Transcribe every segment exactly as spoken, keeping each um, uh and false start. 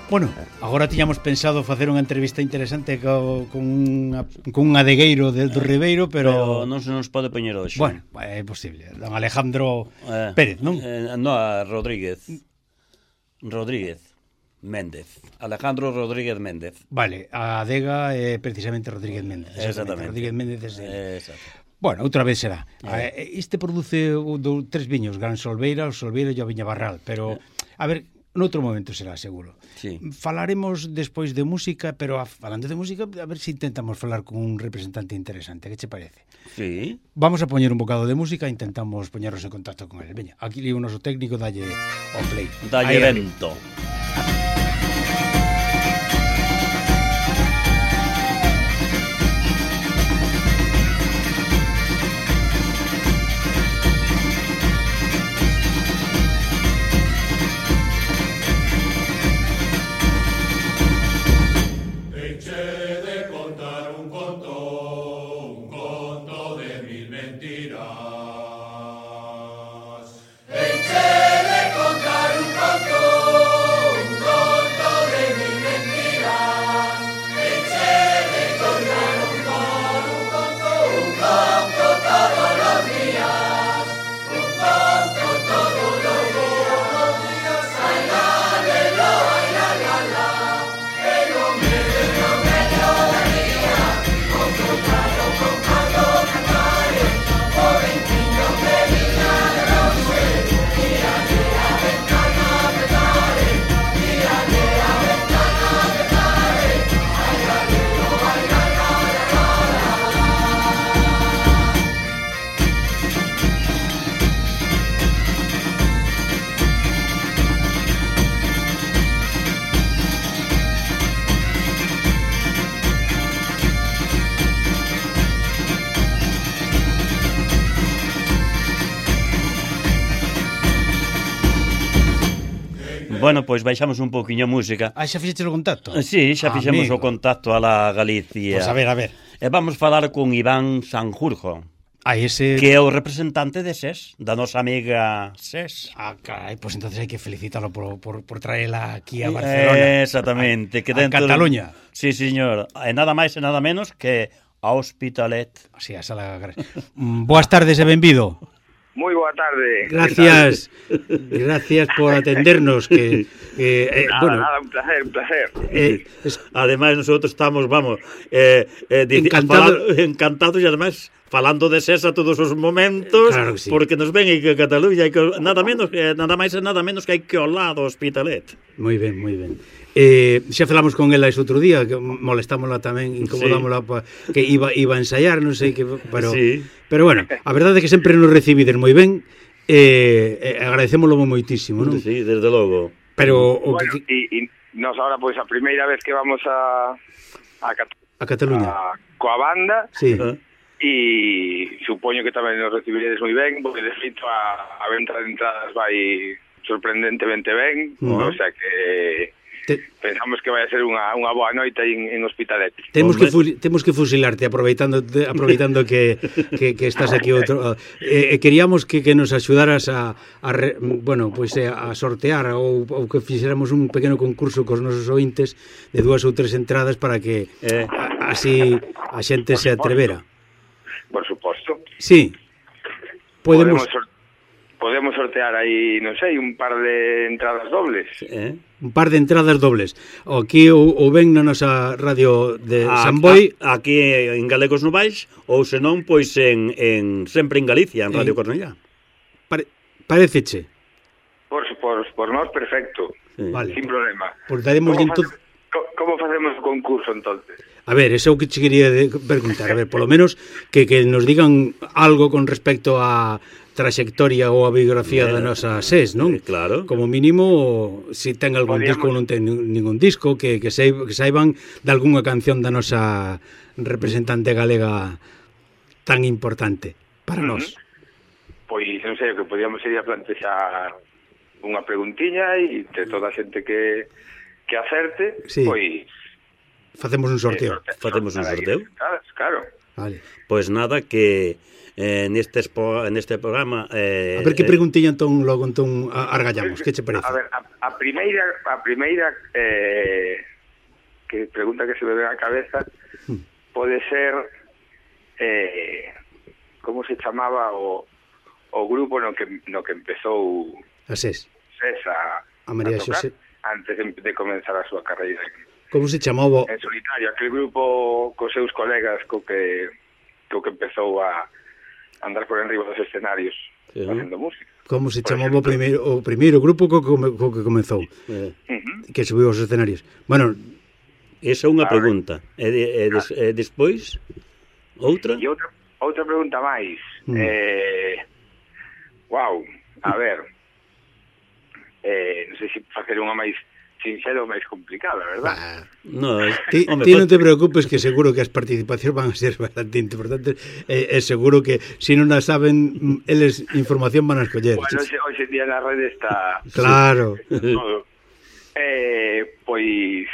Bueno, agora tiñamos pensado facer unha entrevista interesante co, con, unha, con un adegueiro de, do Ribeiro, pero... Pero non se nos pode poñer hoxe. Bueno, é posible. Don Alejandro eh, Pérez, non? Eh, no, Rodríguez. Rodríguez Méndez. Alejandro Rodríguez Méndez. Vale, a adega é precisamente Rodríguez Méndez. Exactamente. Rodríguez Méndez é el. Exacto. Bueno, outra vez será. Eh. Este produce do, tres viños, Gran Solveira, o Solveira e o Viña Barral, pero, a ver... Noutro momento será, seguro. Sí. Falaremos despois de música, pero a, falando de música, a ver se si intentamos falar con un representante interesante. Que che parece? Sí. Vamos a poñer un bocado de música e intentamos poñernos en contacto con ele. Veña, aquí o noso técnico dalle o play. Dalle vento. Bueno, pois baixamos un pouquiño a música. Ah, xa fixeches o contacto? Sí, xa fixemos o contacto a la Galicia. Pois a ver, a ver. E vamos falar con Iván Sanjurjo. Ah, ese... Que é o representante de SES, da nosa amiga SES. Ah, carai, pois pues entonces hai que felicitarlo por, por, por traela aquí a Barcelona. Exactamente. A, que dentro a Cataluña. De... Sí, señor. E nada máis e nada menos que a Hospitalet. Sí, a sala... Boas tardes e benvido. Moi boa tarde. Gracias, gracias por atendernos. Que, que eh, nada, bueno, nada, un placer, un placer. Eh, es... Además, nosotros estamos, vamos, eh, eh, Encantado. falando, encantados e además falando de SES a todos os momentos, claro que sí. Porque nos ven aí que Cataluña hai que, nada menos, nada máis e nada menos que hai que ao lado Hospitalet. Moi ben, moi ben. Eh, xa falamos con ela ese outro día, que molestámosla tamén, incomodámosla, sí. Que iba iba a ensaiar, non sei que, pero sí. Pero bueno, a verdade é que sempre nos recibides moi ben, eh, eh agradecémoslo moitísimo, non? Sí, desde logo. Pero o bueno, que e nos ahora pois pues, a primeira vez que vamos a a, Cat a Cataluña. A, coa banda. Sí. Uh-huh. E supoño que tamén nos recibiredes moi ben, porque de feito a, a venta de entradas vai sorprendentemente ben, uh-huh. O sea que Te... pensamos que vai a ser unha, unha boa noite en, en Hospitalet. Temos que, fu temos que fusilarte aproveitando, aproveitando que, que, que estás aquí outro. Eh, queríamos que, que nos axudaras a, a re, bueno, pues, a sortear ou, ou que fixéramos un pequeno concurso cos nosos ointes de dúas ou tres entradas para que eh. a, así a xente se atrevera. Por suposto. Sí. Podemos... Podemos Podemos sortear aí, non sei, un par de entradas dobles. Eh? Un par de entradas dobles. Aquí o, o ven na nosa radio de a, San Boi. A, aquí en Galegos Novais, ou senón, pois en, en sempre en Galicia, en Radio eh, Cornellá. Pare, pareceche? Por, por, por nós, perfecto. Sí. Vale. Sin problema. Pues daremos como, todo... face, como facemos o concurso, entonces? A ver, eso é o que che quería de preguntar. A ver, polo menos que, que nos digan algo con respecto a traxectoria ou a biografía eh, da nosa SES, non? Eh, claro. Como mínimo, se si ten algún Podríamos... disco ou non ten ningún disco, que, que, se, que saiban de algunha canción da nosa representante galega tan importante para uh -huh. nós. Pois, non sei, o que podíamos sería plantexar unha preguntiña e entre toda a xente que, que acerte, sí. Pois... Facemos un sorteo. Eh, Facemos un sorteo? Claro. Vale. Pois nada, que... eh, neste, expo, neste programa... Eh, a ver que preguntilla entón logo entón argallamos, que che parece? A ver, a, a primeira, a primeira eh, que pregunta que se me ve a cabeza hmm. pode ser eh, como se chamaba o, o grupo no que, no que empezou a SES, SES a, a María a tocar, Xosé antes de, de comenzar a súa carreira como se chamaba? En solitario, aquel grupo cos seus colegas co que, co que empezou a andar por enriba dos escenarios sí, facendo música. Como se chamaba o primeiro o primeiro grupo co, co, co que comezou? Eh. Uh-huh. Que subiu aos escenarios. Bueno, esa é unha pregunta. E, de, e, des, e despois outra? E outra outra pregunta máis. Mm. Eh, wow, a ver. Eh, non sei se facer unha máis sincera ou máis complicada, verdad? Ah, no, ti, ti non te preocupes que seguro que as participacións van a ser bastante importantes e eh, eh, seguro que se non as saben eles información van a escoller. Bueno, hoxe, hoxe día na rede está claro todo. Eh, pois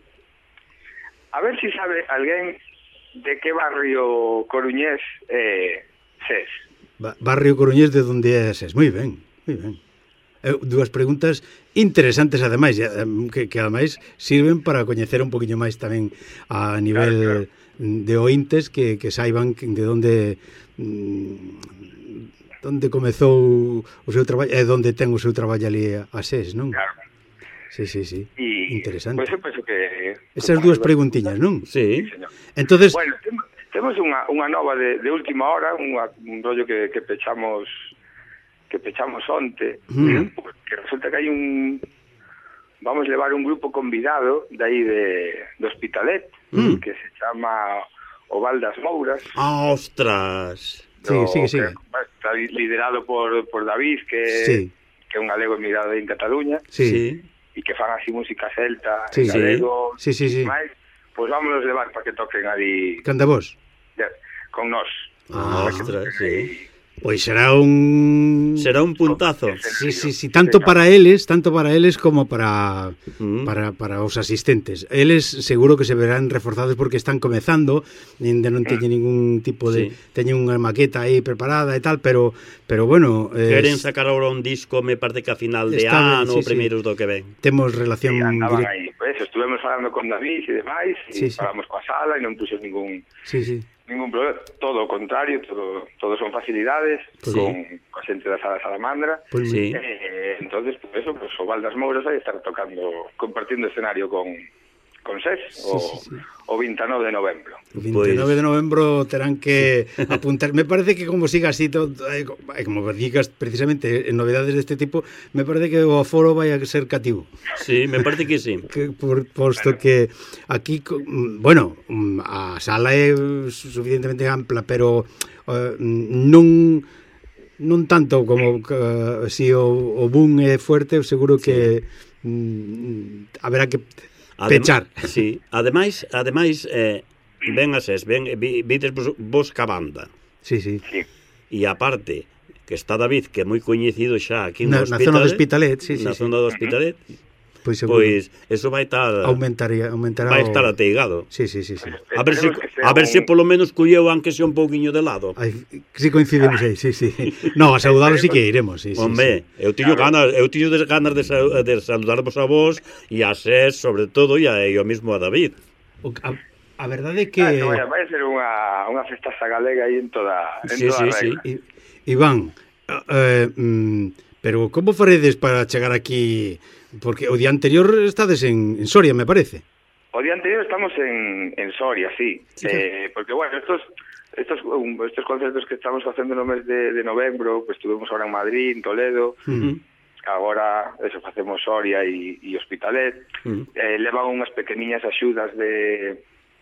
a ver se si sabe alguén de que barrio coruñés é eh, SES. Ba barrio coruñés de onde é SES. Moi ben, moi ben. Eh, dúas preguntas interesantes ademais, que, que ademais sirven para coñecer un poquinho máis tamén a nivel claro, claro. de ointes que, que saiban de onde mm, onde comezou o seu traballo e onde ten o seu traballo ali a SES, non? Claro. Sí, sí, sí. Y, interesante. Pues eu penso que esas dúas preguntiñas, non? Sí. Sí, señor. Entonces, bueno, temos unha unha nova de, de última hora, unha, un rollo que, que pechamos que pechamos onte, mm. porque resulta que hai un vamos levar un grupo convidado de aí de, de Hospitalet, mm. que se chama O Val das Mouras. Ah, ostras. Sí, sí, sí. Está liderado por, por David, que sí. que é un galego emigrado en Cataluña. Sí. E que fan así música celta, sí, en galego. Sí, sí, sí. Máis, pois vámonos levar para que toquen ali. Canta vos? Con nós. Ah, ostras, sí. Pois será un será un puntazo. Sí, sí, sí, tanto para eles, tanto para eles como para mm. para para os asistentes. Eles seguro que se verán reforzados porque están comezando, ainda non teñen ningún tipo de sí. teñen unha maqueta aí preparada e tal, pero pero bueno, eh, queren sacar agora un disco, me parece que a final de ano, sí, primeiros sí. do que ven. Temos relación sí, directa. Aí, pues, estuvemos falando con David e demais, e sí, falamos sí. coa sala e non puxo ningún Sí, sí. Ningún problema, todo o contrario, todo, todo son facilidades, sí. con a xente da Sala Salamandra. Pues sí. Eh, entonces, por pues eso, pues, o Val das Mouras vai estar tocando, compartindo escenario con, con SES, sí, o, sí, sí. o veintinueve de novembro. O veintinueve pues... de novembro terán que apuntar. Me parece que como siga así, todo, eh, como digas precisamente en novedades deste tipo, me parece que o aforo vai a ser cativo. Sí, me parece que sí. Que, por, posto que aquí, bueno, a sala é suficientemente ampla, pero uh, non non tanto como uh, si o, o boom é fuerte, seguro que sí. mm, haberá que pechar. Adem sí, ademais, ademais eh, ven a SES, ven, vides vos, vos ca banda. Sí, sí. E aparte, que está David, que é moi coñecido xa aquí na, no na zona do Hospitalet, sí, na sí, zona sí. do Hospitalet. Pois, pois eso vai estar aumentaría, aumentará vai estar ateigado. Sí, sí, sí, sí. A ver se a ver se polo menos colleu aunque sea un pouquiño de lado. Ai, si coincidimos aí, sí, sí. No, a saudalo si que iremos, sí, sí. Hombre, sí. eu tiño claro. ganas, eu tiño de ganas de, de saludarvos a vos e a SES sobre todo e a eu mismo a David. O, a, a verdade é que ah, no, vai ser unha unha festaza galega aí en toda en sí, toda sí, a regla. Sí. Iván, eh, mm, pero como faredes para chegar aquí? Porque o día anterior estades en, en Soria, me parece. O día anterior estamos en, en Soria, sí. sí eh, porque, bueno, estos estos um, estos concertos que estamos facendo no mes de, de novembro, pues estuvemos ahora en Madrid, en Toledo, uh-huh. agora eso facemos Soria e, e Hospitalet. Uh-huh. eh, levan unhas pequeniñas axudas de,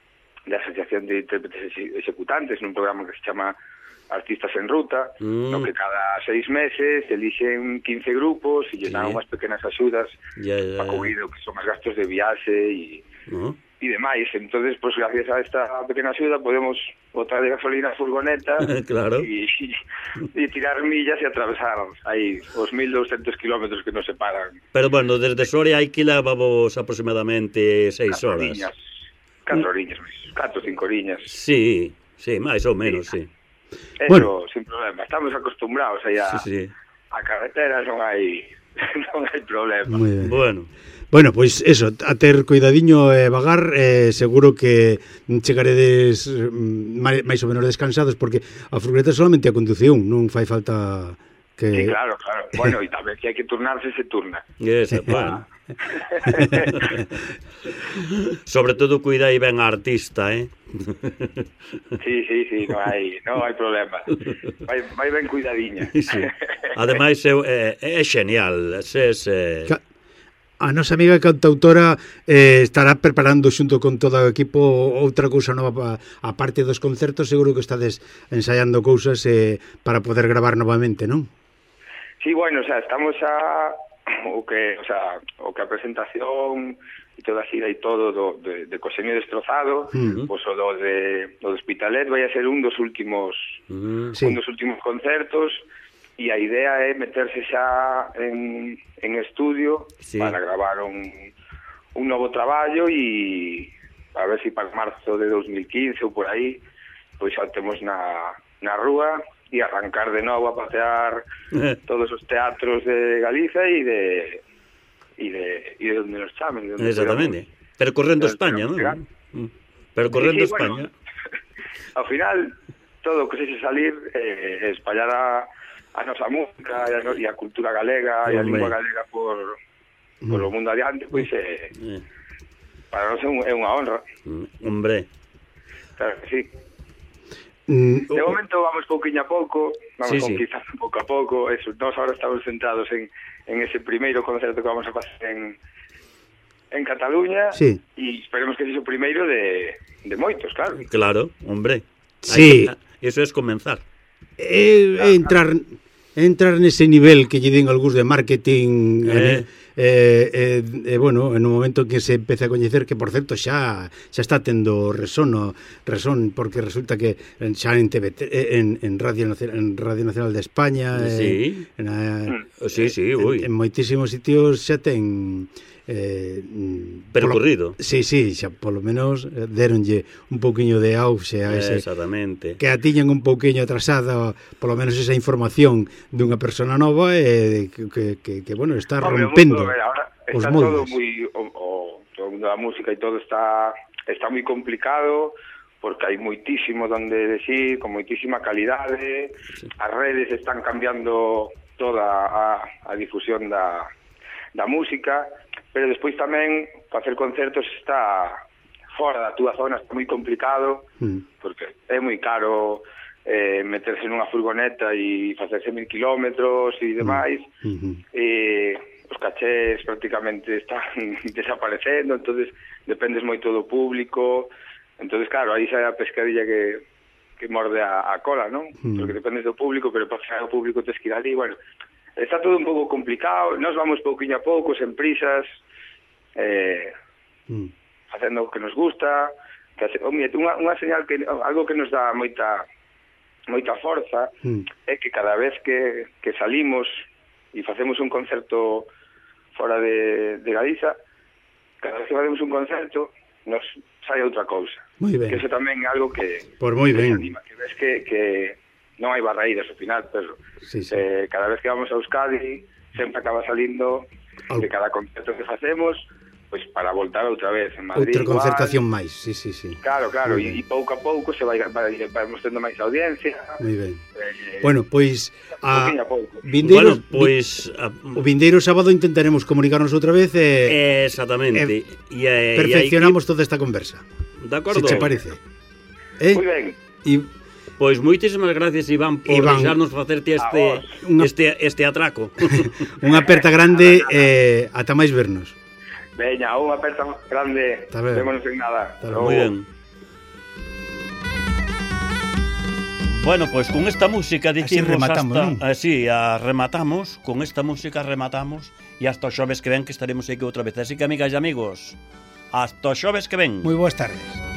de Asociación de Intérpretes Executantes nun programa que se chama Artistas en Ruta, mm. no que cada seis meses elixen quince grupos e lle dan sí. unhas pequenas axudas yeah, yeah, para cubrir o que son os gastos de viaxe e uh-huh. e demais. Entonces, pues gracias a esta pequena axuda podemos botar de gasolina a furgoneta claro. e, e tirar millas e atravesar aí os mil doscientos kilómetros que nos separan. Pero bueno, desde Soria hai que levamos aproximadamente seis horas. Catro horiñas, catro, cinco horiñas. Sí, sí, máis ou menos, sí. sí. Eso, Bueno. sin problema. Estamos acostumbrados aí a, Sí, sí. a carreteras, non hai non hai problema. Moi ben. Bueno, Bueno, pois eso, a ter cuidadiño e vagar, eh, seguro que chegaredes mm, máis, máis ou menos descansados, porque a furgoneta solamente a condución, non fai falta que... Sí, claro, claro. Bueno, e tamén que hai que turnarse, se turna. esa, bueno. Sobre todo cuidai ben a artista, eh? Sí, sí, sí, non hai, non hai problema. Vai, vai ben cuidadiña. Sí. Ademais, é, é, é genial. Se, se... Ca- A nosa amiga cantautora eh, estará preparando xunto con todo o equipo outra cousa nova pa, a parte dos concertos, seguro que estades ensaiando cousas eh, para poder gravar novamente, non? Sí, bueno, o sea, estamos a o que, o sea, o que a presentación e toda a xira e todo do, de, de Coseño Destrozado, Uh-huh. pois o do de, do de Hospitalet vai a ser un dos últimos Mm. Sí. un dos últimos concertos, e a idea é meterse xa en, en estudio Sí. para gravar un, un novo traballo e a ver se para marzo de dos mil quince ou por aí pois xa temos na, na rúa e arrancar de novo a pasear todos os teatros de Galicia e de e de, e de onde nos chamen, de onde Exactamente. podamos- Percorrendo de onde España, podamos non? chegar. Mm. Percorrendo Sí, sí, España. bueno, ao final todo o que se salir eh, espallar a, a nosa música e a, no- e a cultura galega e a Hombre. lingua galega por, por o mundo adiante, pois é, Eh, para nós é, un, é unha honra, mm, hombre. claro que sí. Mm, De momento vamos pouquiño a pouco, vamos Sí, sí. conquistando pouco a pouco, eso, nós ahora estamos centrados en, en ese primeiro concerto que vamos a facer en, en Cataluña, Sí. e esperemos que sexa o primeiro de, de moitos, claro. Claro, hombre. Sí. Hai que- Eso es comenzar. É, é entrar entrar nese nivel que lle den algúns de marketing Eh. eh, eh, eh, eh, bueno, en un momento que se empece a coñecer, que por certo xa xa está tendo resono, resón, porque resulta que en- xa en T V T, eh, en, en Radio Nacional, en Radio Nacional de España, Sí. eh, en, a, Sí, sí, ui. en, en moitísimos sitios xa ten eh, mm, Percorrido. polo, sí, sí, xa polo menos eh, deronlle un pouquiño de auxe a ese Exactamente. que a tiñan un pouquiño atrasada, polo menos esa información dunha persona nova e que, que, que, que bueno, está Hombre, o rompendo mundo, eh, ahora os está todo moldes. muy o, o, todo o mundo da música e todo está está moi complicado porque hai moitísimo donde decir, con moitísima calidade, as redes están cambiando toda a, a difusión da, da música, pero despois tamén facer concertos está fora da túa zona, está moi complicado, Mm. porque é moi caro eh, meterse nunha furgoneta e facerse mil kilómetros e demais, Mm-hmm. e os cachés prácticamente están desaparecendo, entonces dependes moito do público, entonces claro, aí xa é a pescadilla que, que morde a, a cola, non? Mm. Porque dependes do público, pero para chegar ao público tes que ir ali, bueno, está todo un pouco complicado, nós vamos pouquiño a pouco, sen prisas, eh, Mm. facendo o que nos gusta, que hace, oh, mira, unha, unha señal que algo que nos dá moita moita forza Mm. é que cada vez que, que salimos e facemos un concerto fora de, de Galiza, cada vez que facemos un concerto nos sai outra cousa. Moi ben. Que eso tamén é algo que, Por moi que ben. anima, que ves que, que non hai barreiras ao final, pero Sí, sí. eh, cada vez que vamos a Euskadi sempre acaba salindo Algo. de cada concerto que facemos, pois para voltar outra vez en Madrid. Outra igual. concertación máis, sí, sí, sí. Claro, claro, Moi e, ben. e pouco a pouco se vai, vai, vamos tendo máis audiencia. Moi ben. Eh, Bueno, pois a pouquiño a pouco. vindeiro, Bueno, pois... a- o vindeiro sábado intentaremos comunicarnos outra vez e Exactamente. E, e, perfeccionamos toda esta conversa. De acordo. Se che parece. Eh? Moi ben. E Pois moitísimas gracias, Iván, por Iván. deixarnos facerte A este vos. Unha- este este atraco. unha aperta grande e eh, ata máis vernos. Veña, unha aperta grande. Está ben. Vémonos en nada. Está Logo. Moi ben. Bueno, pois con esta música dicimos rematamos, hasta non? así, a rematamos, con esta música rematamos e hasta o xoves que ven que estaremos aquí outra vez. Así que amigas e amigos, hasta o xoves que ven. Moi boas tardes.